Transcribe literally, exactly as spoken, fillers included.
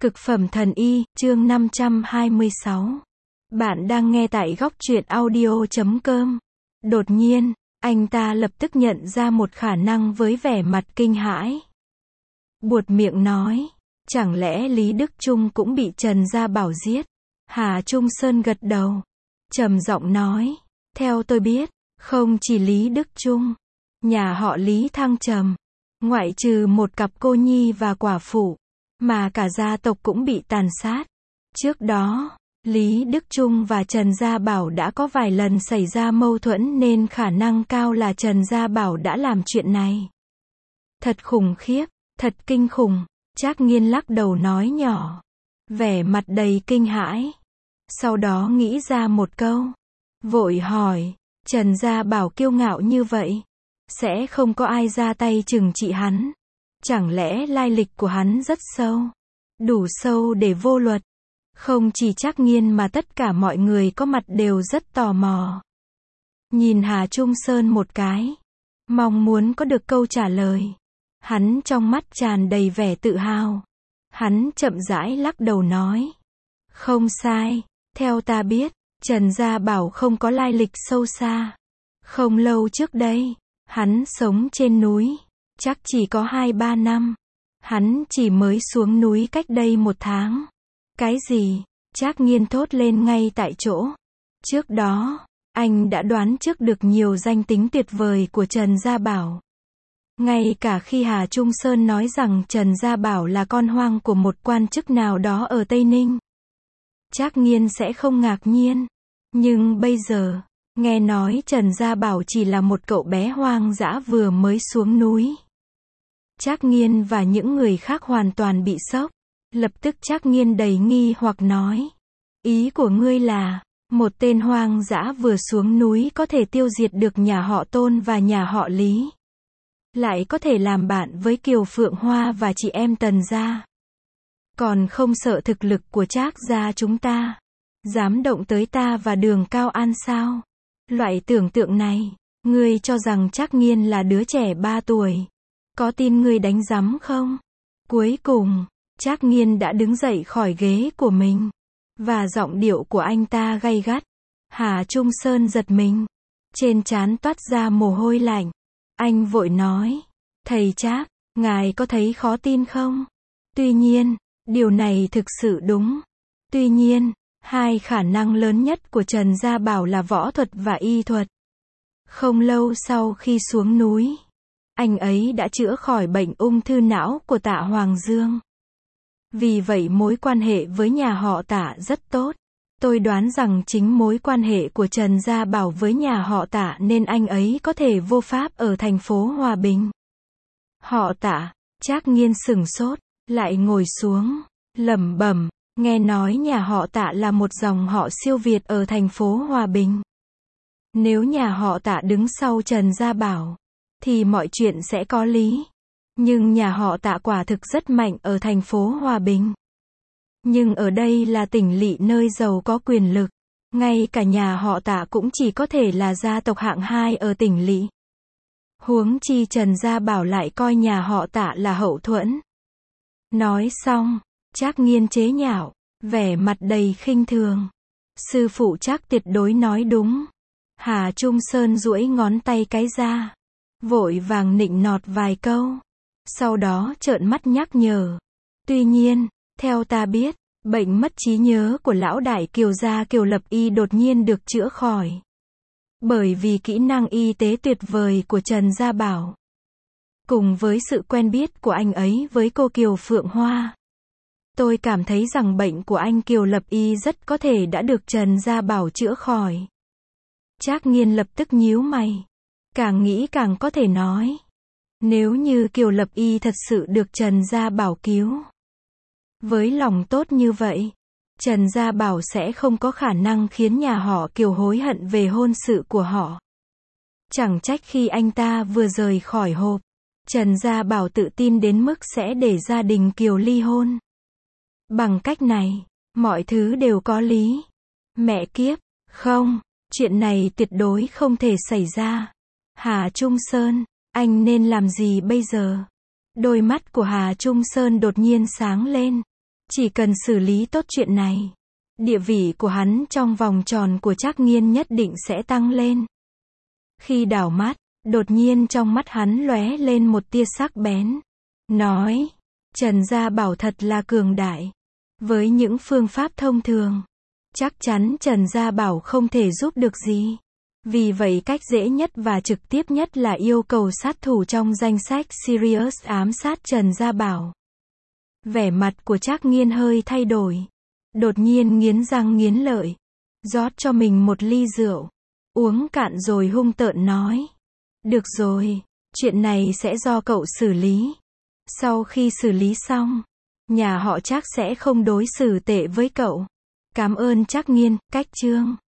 Cực phẩm thần y, chương năm trăm hai mươi sáu. Bạn đang nghe tại góc truyện audio chấm com. Đột nhiên, anh ta lập tức nhận ra một khả năng với vẻ mặt kinh hãi. Buột miệng nói, chẳng lẽ Lý Đức Trung cũng bị Trần Gia Bảo giết? Hà Trung Sơn gật đầu, trầm giọng nói, theo tôi biết, không chỉ Lý Đức Trung, nhà họ Lý thăng trầm, ngoại trừ một cặp cô nhi và quả phụ, mà cả gia tộc cũng bị tàn sát. Trước đó, Lý Đức Trung và Trần Gia Bảo đã có vài lần xảy ra mâu thuẫn nên khả năng cao là Trần Gia Bảo đã làm chuyện này. Thật khủng khiếp, thật kinh khủng, Trác Nghiên lắc đầu nói nhỏ, vẻ mặt đầy kinh hãi. Sau đó nghĩ ra một câu, vội hỏi, Trần Gia Bảo kiêu ngạo như vậy, sẽ không có ai ra tay trừng trị hắn. Chẳng lẽ lai lịch của hắn rất sâu, đủ sâu để vô luật? Không chỉ Trác Nghiên mà tất cả mọi người có mặt đều rất tò mò. Nhìn Hà Trung Sơn một cái, mong muốn có được câu trả lời. Hắn trong mắt tràn đầy vẻ tự hào. Hắn chậm rãi lắc đầu nói, không sai, theo ta biết, Trần Gia Bảo không có lai lịch sâu xa. Không lâu trước đây, hắn sống trên núi, chắc chỉ có hai ba năm. Hắn chỉ mới xuống núi cách đây một tháng. Cái gì? Trác Nghiên thốt lên ngay tại chỗ. Trước đó, anh đã đoán trước được nhiều danh tính tuyệt vời của Trần Gia Bảo. Ngay cả khi Hà Trung Sơn nói rằng Trần Gia Bảo là con hoang của một quan chức nào đó ở Tây Ninh, Trác Nghiên sẽ không ngạc nhiên. Nhưng bây giờ, nghe nói Trần Gia Bảo chỉ là một cậu bé hoang dã vừa mới xuống núi. Trác Nghiên và những người khác hoàn toàn bị sốc. Lập tức Trác Nghiên đầy nghi hoặc nói, ý của ngươi là, một tên hoang dã vừa xuống núi có thể tiêu diệt được nhà họ Tôn và nhà họ Lý, lại có thể làm bạn với Kiều Phượng Hoa và chị em Tần gia, còn không sợ thực lực của Trác gia chúng ta, dám động tới ta và Đường Cao An sao? Loại tưởng tượng này, ngươi cho rằng Trác Nghiên là đứa trẻ ba tuổi, có tin ngươi đánh rắm không? Cuối cùng, Trác Nghiên đã đứng dậy khỏi ghế của mình, và giọng điệu của anh ta gay gắt. Hà Trung Sơn giật mình, trên trán toát ra mồ hôi lạnh. Anh vội nói, thầy Trác, ngài có thấy khó tin không? Tuy nhiên, điều này thực sự đúng. Tuy nhiên, hai khả năng lớn nhất của Trần Gia Bảo là võ thuật và y thuật. Không lâu sau khi xuống núi, anh ấy đã chữa khỏi bệnh ung thư não của Tạ Hoàng Dương. Vì vậy mối quan hệ với nhà họ Tạ rất tốt. Tôi đoán rằng chính mối quan hệ của Trần Gia Bảo với nhà họ Tạ nên anh ấy có thể vô pháp ở thành phố Hòa Bình. Họ Tạ, Trác Nghiên sửng sốt, lại ngồi xuống, lẩm bẩm, nghe nói nhà họ Tạ là một dòng họ siêu việt ở thành phố Hòa Bình. Nếu nhà họ Tạ đứng sau Trần Gia Bảo, thì mọi chuyện sẽ có lý. Nhưng nhà họ Tạ quả thực rất mạnh ở thành phố Hòa Bình. Nhưng ở đây là tỉnh lỵ nơi giàu có quyền lực. Ngay cả nhà họ Tạ cũng chỉ có thể là gia tộc hạng hai ở tỉnh lỵ. Huống chi Trần Gia Bảo lại coi nhà họ Tạ là hậu thuẫn. Nói xong, Trác Nghiên chế nhạo, vẻ mặt đầy khinh thường. Sư phụ Trác tuyệt đối nói đúng. Hà Trung Sơn duỗi ngón tay cái ra, vội vàng nịnh nọt vài câu. Sau đó trợn mắt nhắc nhở. Tuy nhiên, theo ta biết, bệnh mất trí nhớ của lão đại Kiều gia Kiều Lập Y đột nhiên được chữa khỏi. Bởi vì kỹ năng y tế tuyệt vời của Trần Gia Bảo, cùng với sự quen biết của anh ấy với cô Kiều Phượng Hoa, tôi cảm thấy rằng bệnh của anh Kiều Lập Y rất có thể đã được Trần Gia Bảo chữa khỏi. Trác Nghiên lập tức nhíu mày. Càng nghĩ càng có thể nói, nếu như Kiều Lập Y thật sự được Trần Gia Bảo cứu, với lòng tốt như vậy, Trần Gia Bảo sẽ không có khả năng khiến nhà họ Kiều hối hận về hôn sự của họ. Chẳng trách khi anh ta vừa rời khỏi hộp, Trần Gia Bảo tự tin đến mức sẽ để gia đình Kiều ly hôn. Bằng cách này, mọi thứ đều có lý. Mẹ kiếp, không, chuyện này tuyệt đối không thể xảy ra. Hà Trung Sơn, anh nên làm gì bây giờ? Đôi mắt của Hà Trung Sơn đột nhiên sáng lên. Chỉ cần xử lý tốt chuyện này, địa vị của hắn trong vòng tròn của Trác Nghiên nhất định sẽ tăng lên. Khi đảo mắt, đột nhiên trong mắt hắn lóe lên một tia sắc bén. Nói, Trần Gia Bảo thật là cường đại. Với những phương pháp thông thường, chắc chắn Trần Gia Bảo không thể giúp được gì. Vì vậy cách dễ nhất và trực tiếp nhất là yêu cầu sát thủ trong danh sách Sirius ám sát Trần Gia Bảo. Vẻ mặt của Trác Nghiên hơi thay đổi. Đột nhiên nghiến răng nghiến lợi. Rót cho mình một ly rượu. Uống cạn rồi hung tợn nói. Được rồi, chuyện này sẽ do cậu xử lý. Sau khi xử lý xong, nhà họ Trác sẽ không đối xử tệ với cậu. Cảm ơn Trác Nghiên, cách chương.